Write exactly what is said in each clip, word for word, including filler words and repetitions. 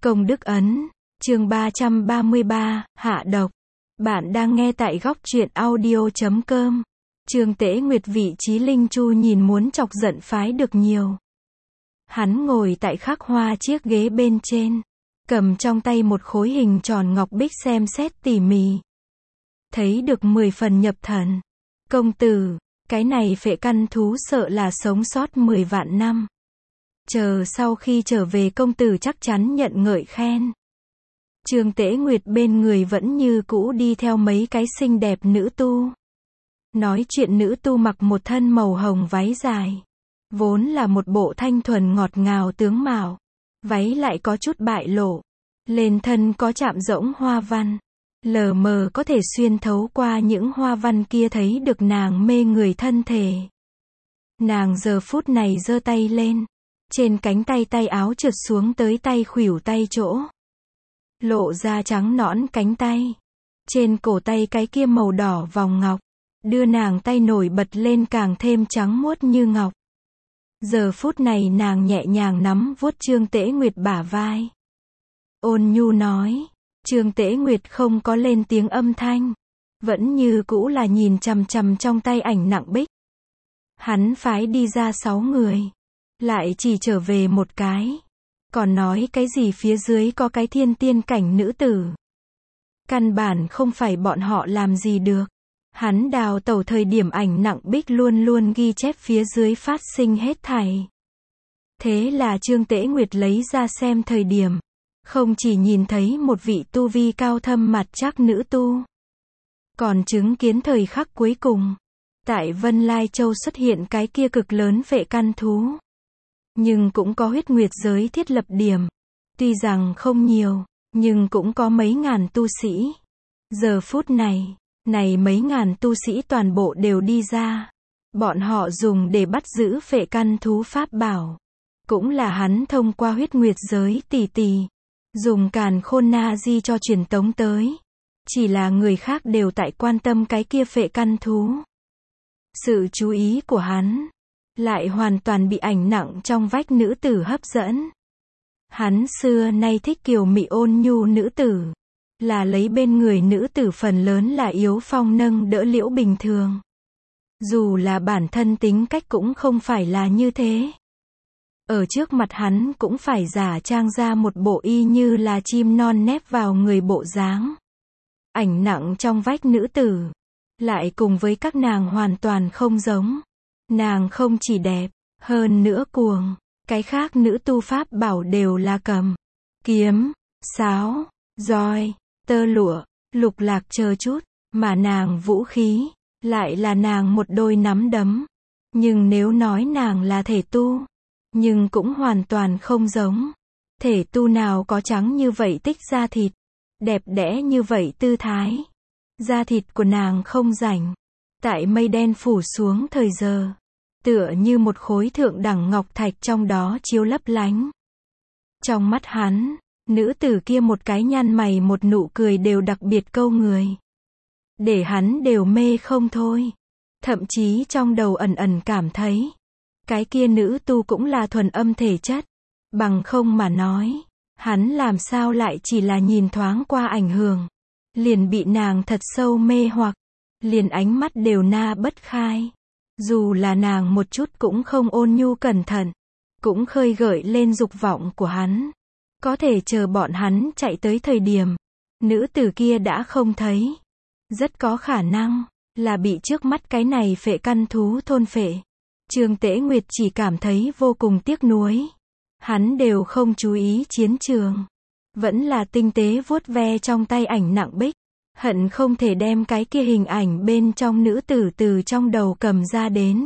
Công đức ấn, chương ba trăm ba mươi ba, hạ độc. Bạn đang nghe tại góc truyện audio chấm com. Trương Tế Nguyệt vị trí linh chu nhìn muốn chọc giận phái được nhiều. Hắn ngồi tại khắc hoa chiếc ghế bên trên, cầm trong tay một khối hình tròn ngọc bích xem xét tỉ mỉ. Thấy được mười phần nhập thần. Công tử, cái này phệ căn thú sợ là sống sót mười vạn năm. Chờ sau khi trở về công tử chắc chắn nhận ngợi khen. Trương Tế Nguyệt bên người vẫn như cũ đi theo mấy cái xinh đẹp nữ tu. Nói chuyện nữ tu mặc một thân màu hồng váy dài. Vốn là một bộ thanh thuần ngọt ngào tướng mạo. Váy lại có chút bại lộ. Lên thân có chạm rỗng hoa văn. Lờ mờ có thể xuyên thấu qua những hoa văn kia thấy được nàng mê người thân thể. Nàng giờ phút này giơ tay lên. Trên cánh tay tay áo trượt xuống tới tay khuỷu tay chỗ. Lộ ra trắng nõn cánh tay. Trên cổ tay cái kia màu đỏ vòng ngọc. Đưa nàng tay nổi bật lên càng thêm trắng muốt như ngọc. Giờ phút này nàng nhẹ nhàng nắm vuốt Trương Tế Nguyệt bả vai. Ôn nhu nói. Trương Tế Nguyệt không có lên tiếng âm thanh. Vẫn như cũ là nhìn chằm chằm trong tay ảnh nặng bích. Hắn phái đi ra sáu người. Lại chỉ trở về một cái. Còn nói cái gì phía dưới có cái thiên tiên cảnh nữ tử. Căn bản không phải bọn họ làm gì được. Hắn đào tẩu thời điểm ảnh nặng bích luôn luôn ghi chép phía dưới phát sinh hết thảy. Thế là Trương Tế Nguyệt lấy ra xem thời điểm. Không chỉ nhìn thấy một vị tu vi cao thâm mặt chắc nữ tu. Còn chứng kiến thời khắc cuối cùng. Tại Vân Lai Châu xuất hiện cái kia cực lớn phệ căn thú. Nhưng cũng có huyết nguyệt giới thiết lập điểm. Tuy rằng không nhiều, nhưng cũng có mấy ngàn tu sĩ. Giờ phút này, này mấy ngàn tu sĩ toàn bộ đều đi ra. Bọn họ dùng để bắt giữ phệ căn thú pháp bảo. Cũng là hắn thông qua huyết nguyệt giới tỉ tỉ. Dùng càn khôn na di cho truyền tống tới. Chỉ là người khác đều tại quan tâm cái kia phệ căn thú. Sự chú ý của hắn lại hoàn toàn bị ảnh nặng trong vách nữ tử hấp dẫn. Hắn xưa nay thích kiều mị ôn nhu nữ tử. Là lấy bên người nữ tử phần lớn là yếu phong nâng đỡ liễu bình thường. Dù là bản thân tính cách cũng không phải là như thế. Ở trước mặt hắn cũng phải giả trang ra một bộ y như là chim non nép vào người bộ dáng. Ảnh nặng trong vách nữ tử. Lại cùng với các nàng hoàn toàn không giống. Nàng không chỉ đẹp, hơn nữa cuồng. Cái khác nữ tu pháp bảo đều là cầm, kiếm, sáo, roi, tơ lụa, lục lạc chờ chút. Mà nàng vũ khí, lại là nàng một đôi nắm đấm. Nhưng nếu nói nàng là thể tu, nhưng cũng hoàn toàn không giống. Thể tu nào có trắng như vậy tích da thịt, đẹp đẽ như vậy tư thái. Da thịt của nàng không rảnh. Tại mây đen phủ xuống thời giờ. Tựa như một khối thượng đẳng ngọc thạch trong đó chiếu lấp lánh. Trong mắt hắn, nữ tử kia một cái nhăn mày một nụ cười đều đặc biệt câu người. Để hắn đều mê không thôi. Thậm chí trong đầu ẩn ẩn cảm thấy. Cái kia nữ tu cũng là thuần âm thể chất. Bằng không mà nói. Hắn làm sao lại chỉ là nhìn thoáng qua ảnh hưởng. Liền bị nàng thật sâu mê hoặc. Liền ánh mắt đều na bất khai. Dù là nàng một chút cũng không ôn nhu cẩn thận. Cũng khơi gợi lên dục vọng của hắn. Có thể chờ bọn hắn chạy tới thời điểm. Nữ tử kia đã không thấy. Rất có khả năng. Là bị trước mắt cái này phệ căn thú thôn phệ. Trương Tế Nguyệt chỉ cảm thấy vô cùng tiếc nuối. Hắn đều không chú ý chiến trường. Vẫn là tinh tế vuốt ve trong tay ảnh nặng bích. Hận không thể đem cái kia hình ảnh bên trong nữ tử từ trong đầu cầm ra đến.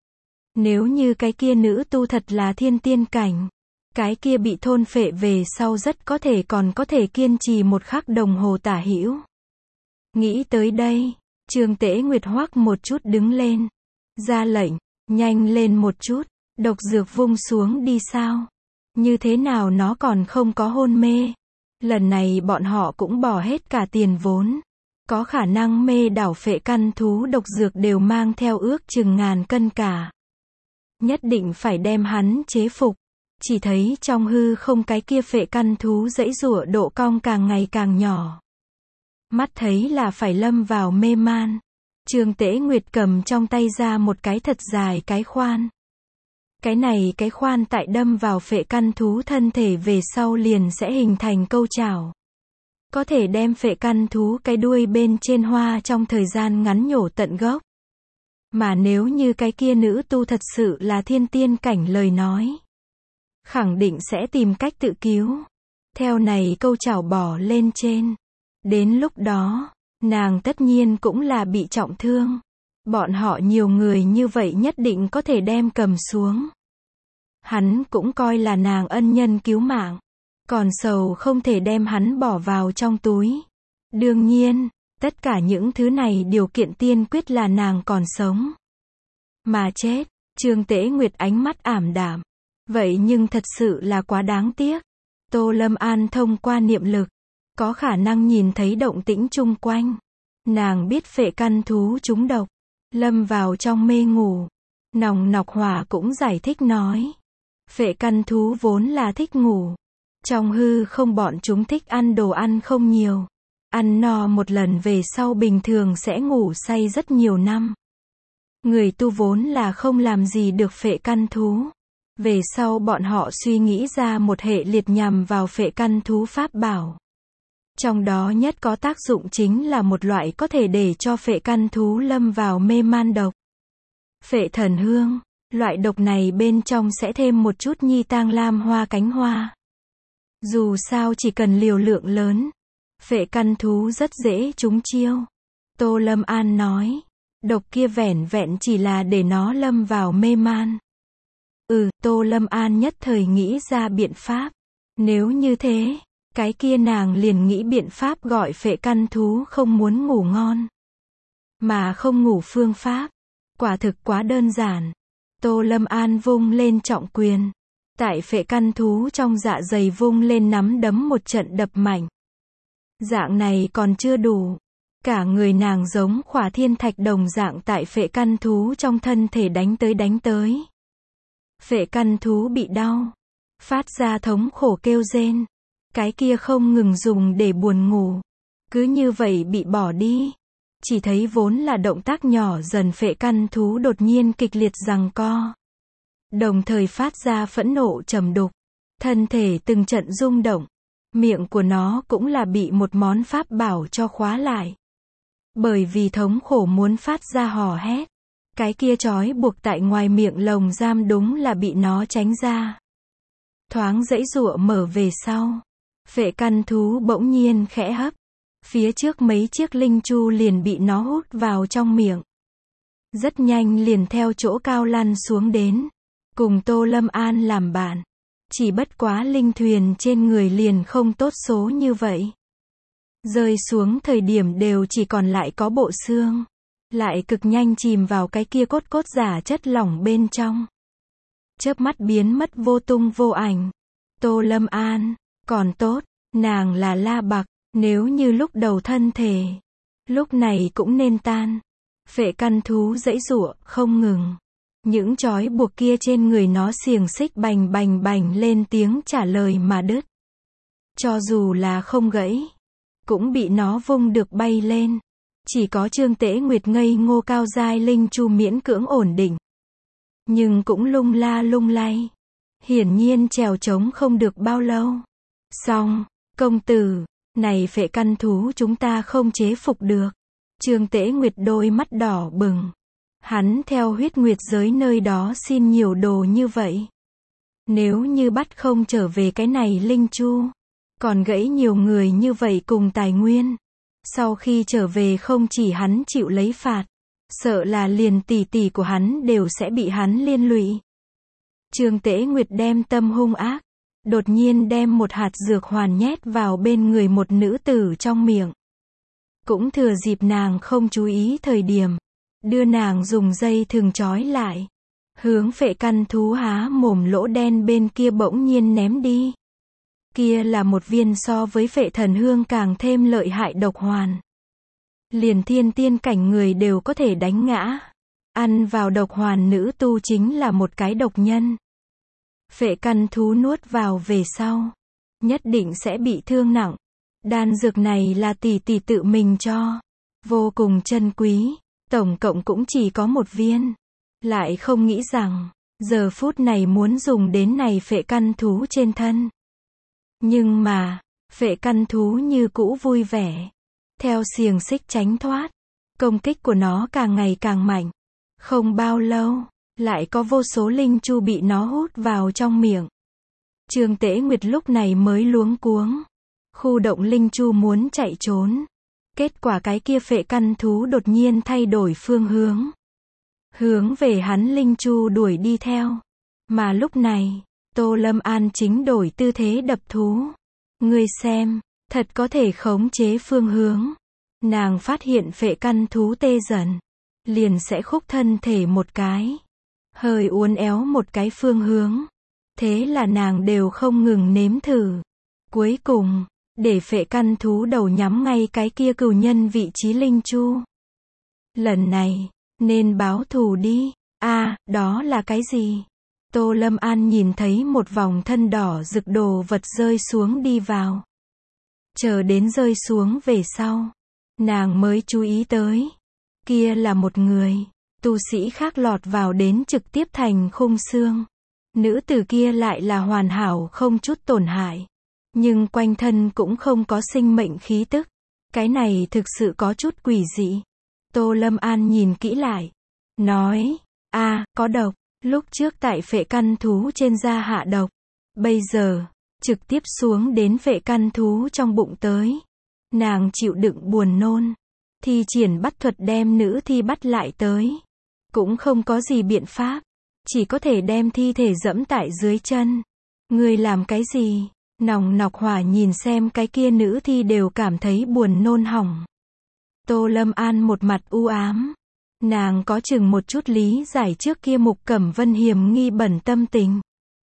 Nếu như cái kia nữ tu thật là thiên tiên cảnh. Cái kia bị thôn phệ về sau rất có thể còn có thể kiên trì một khắc đồng hồ tả hữu. Nghĩ tới đây, Trương Tế Nguyệt hoắc một chút đứng lên. Ra lệnh, nhanh lên một chút, độc dược vung xuống đi sao. Như thế nào nó còn không có hôn mê. Lần này bọn họ cũng bỏ hết cả tiền vốn. Có khả năng mê đảo phệ căn thú độc dược đều mang theo ước chừng ngàn cân cả. Nhất định phải đem hắn chế phục. Chỉ thấy trong hư không cái kia phệ căn thú giãy giụa độ cong càng ngày càng nhỏ. Mắt thấy là phải lâm vào mê man. Trương Tế Nguyệt cầm trong tay ra một cái thật dài cái khoan. Cái này cái khoan tại đâm vào phệ căn thú thân thể về sau liền sẽ hình thành câu chảo. Có thể đem phệ căn thú cái đuôi bên trên hoa trong thời gian ngắn nhổ tận gốc. Mà nếu như cái kia nữ tu thật sự là thiên tiên cảnh lời nói, khẳng định sẽ tìm cách tự cứu. Theo này câu chảo bỏ lên trên. Đến lúc đó, nàng tất nhiên cũng là bị trọng thương. Bọn họ nhiều người như vậy nhất định có thể đem cầm xuống. Hắn cũng coi là nàng ân nhân cứu mạng. Còn sầu không thể đem hắn bỏ vào trong túi. Đương nhiên, tất cả những thứ này điều kiện tiên quyết là nàng còn sống. Mà chết, Trương Tế Nguyệt ánh mắt ảm đạm. Vậy nhưng thật sự là quá đáng tiếc. Tô Lâm An thông qua niệm lực, có khả năng nhìn thấy động tĩnh chung quanh. Nàng biết phệ căn thú trúng độc, lâm vào trong mê ngủ. Nòng nọc hỏa cũng giải thích nói. Phệ căn thú vốn là thích ngủ. Trong hư không bọn chúng thích ăn đồ ăn không nhiều. Ăn no một lần về sau bình thường sẽ ngủ say rất nhiều năm. Người tu vốn là không làm gì được phệ căn thú. Về sau bọn họ suy nghĩ ra một hệ liệt nhằm vào phệ căn thú pháp bảo. Trong đó nhất có tác dụng chính là một loại có thể để cho phệ căn thú lâm vào mê man độc. Phệ thần hương, loại độc này bên trong sẽ thêm một chút nhi tang lam hoa cánh hoa. Dù sao chỉ cần liều lượng lớn, phệ căn thú rất dễ trúng chiêu. Tô Lâm An nói, độc kia vẻn vẹn chỉ là để nó lâm vào mê man. Ừ, Tô Lâm An nhất thời nghĩ ra biện pháp. Nếu như thế, cái kia nàng liền nghĩ biện pháp gọi phệ căn thú không muốn ngủ ngon. Mà không ngủ phương pháp. Quả thực quá đơn giản. Tô Lâm An vung lên trọng quyền. Tại phệ căn thú trong dạ dày vung lên nắm đấm một trận đập mạnh. Dạng này còn chưa đủ. Cả người nàng giống khỏa thiên thạch đồng dạng tại phệ căn thú trong thân thể đánh tới đánh tới. Phệ căn thú bị đau. Phát ra thống khổ kêu rên. Cái kia không ngừng dùng để buồn ngủ. Cứ như vậy bị bỏ đi. Chỉ thấy vốn là động tác nhỏ dần phệ căn thú đột nhiên kịch liệt giằng co. Đồng thời phát ra phẫn nộ trầm đục. Thân thể từng trận rung động. Miệng của nó cũng là bị một món pháp bảo cho khóa lại. Bởi vì thống khổ muốn phát ra hò hét. Cái kia trói buộc tại ngoài miệng lồng giam đúng là bị nó tránh ra. Thoáng giãy giụa mở về sau. Phệ căn thú bỗng nhiên khẽ hấp. Phía trước mấy chiếc linh chu liền bị nó hút vào trong miệng. Rất nhanh liền theo chỗ cao lăn xuống đến. Cùng Tô Lâm An làm bạn. Chỉ bất quá linh thuyền trên người liền không tốt số như vậy. Rơi xuống thời điểm đều chỉ còn lại có bộ xương. Lại cực nhanh chìm vào cái kia cốt cốt giả chất lỏng bên trong. Chớp mắt biến mất vô tung vô ảnh. Tô Lâm An, còn tốt, nàng là La Bạc, nếu như lúc đầu thân thể, lúc này cũng nên tan. Phệ căn thú giãy giụa, không ngừng. Những trói buộc kia trên người nó xiềng xích bành bành bành lên tiếng trả lời mà đứt. Cho dù là không gãy, cũng bị nó vung được bay lên. Chỉ có Trương Tế Nguyệt ngây ngô cao giai linh chu miễn cưỡng ổn định. Nhưng cũng lung la lung lay. Hiển nhiên trèo trống không được bao lâu. Xong, công tử, này phệ căn thú chúng ta không chế phục được. Trương Tế Nguyệt đôi mắt đỏ bừng. Hắn theo huyết nguyệt giới nơi đó xin nhiều đồ như vậy. Nếu như bắt không trở về cái này linh chu, còn gãy nhiều người như vậy cùng tài nguyên. Sau khi trở về không chỉ hắn chịu lấy phạt, sợ là liền tỷ tỷ của hắn đều sẽ bị hắn liên lụy. Trương Tế Nguyệt đem tâm hung ác, đột nhiên đem một hạt dược hoàn nhét vào bên người một nữ tử trong miệng. Cũng thừa dịp nàng không chú ý thời điểm, đưa nàng dùng dây thừng trói lại, hướng phệ căn thú há mồm lỗ đen bên kia bỗng nhiên ném đi. Kia là một viên so với phệ thần hương càng thêm lợi hại độc hoàn. Liền thiên tiên cảnh người đều có thể đánh ngã. Ăn vào độc hoàn nữ tu chính là một cái độc nhân. Phệ căn thú nuốt vào về sau, nhất định sẽ bị thương nặng. Đan dược này là tỷ tỷ tự mình cho, vô cùng chân quý, tổng cộng cũng chỉ có một viên. Lại không nghĩ rằng, giờ phút này muốn dùng đến này phệ căn thú trên thân. Nhưng mà, phệ căn thú như cũ vui vẻ, theo xiềng xích tránh thoát, công kích của nó càng ngày càng mạnh. Không bao lâu, lại có vô số linh chu bị nó hút vào trong miệng. Trương Tế Nguyệt lúc này mới luống cuống, khu động linh chu muốn chạy trốn. Kết quả cái kia phệ căn thú đột nhiên thay đổi phương hướng, hướng về hắn linh chu đuổi đi theo. Mà lúc này, Tô Lâm An chính đổi tư thế đập thú. Ngươi xem, thật có thể khống chế phương hướng. Nàng phát hiện phệ căn thú tê dần, liền sẽ khúc thân thể một cái, hơi uốn éo một cái phương hướng. Thế là nàng đều không ngừng nếm thử. Cuối cùng, để phệ căn thú đầu nhắm ngay cái kia cừu nhân vị trí linh chu. Lần này, nên báo thù đi. A, à, đó là cái gì? Tô Lâm An nhìn thấy một vòng thân đỏ rực đồ vật rơi xuống đi vào. Chờ đến rơi xuống về sau, nàng mới chú ý tới. Kia là một người, tu sĩ khác lọt vào đến trực tiếp thành khung xương. Nữ tử kia lại là hoàn hảo không chút tổn hại. Nhưng quanh thân cũng không có sinh mệnh khí tức. Cái này thực sự có chút quỷ dị. Tô Lâm An nhìn kỹ lại, nói, a à, có độc. Lúc trước tại phệ căn thú trên da hạ độc, bây giờ, trực tiếp xuống đến phệ căn thú trong bụng tới. Nàng chịu đựng buồn nôn, thi triển bắt thuật đem nữ thi bắt lại tới. Cũng không có gì biện pháp, chỉ có thể đem thi thể dẫm tại dưới chân. Ngươi làm cái gì? Nòng nọc hỏa nhìn xem cái kia nữ thi đều cảm thấy buồn nôn hỏng. Tô Lâm An một mặt u ám. Nàng có chừng một chút lý giải trước kia Mục Cẩm Vân hiểm nghi bẩn tâm tình.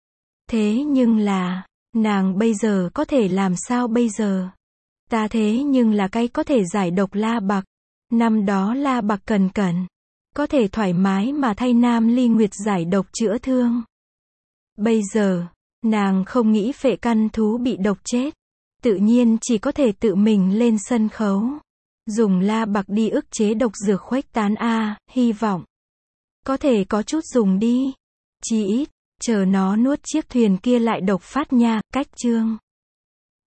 Thế nhưng là, nàng bây giờ có thể làm sao bây giờ? Ta thế nhưng là cái có thể giải độc La Bạc. Năm đó La Bạc cần cẩn, có thể thoải mái mà thay Nam Ly Nguyệt giải độc chữa thương. Bây giờ, nàng không nghĩ phệ căn thú bị độc chết. Tự nhiên chỉ có thể tự mình lên sân khấu. Dùng La Bạc đi ức chế độc dược khuếch tán a, hy vọng có thể có chút dùng đi. Chí ít, chờ nó nuốt chiếc thuyền kia lại độc phát nha, cách chương.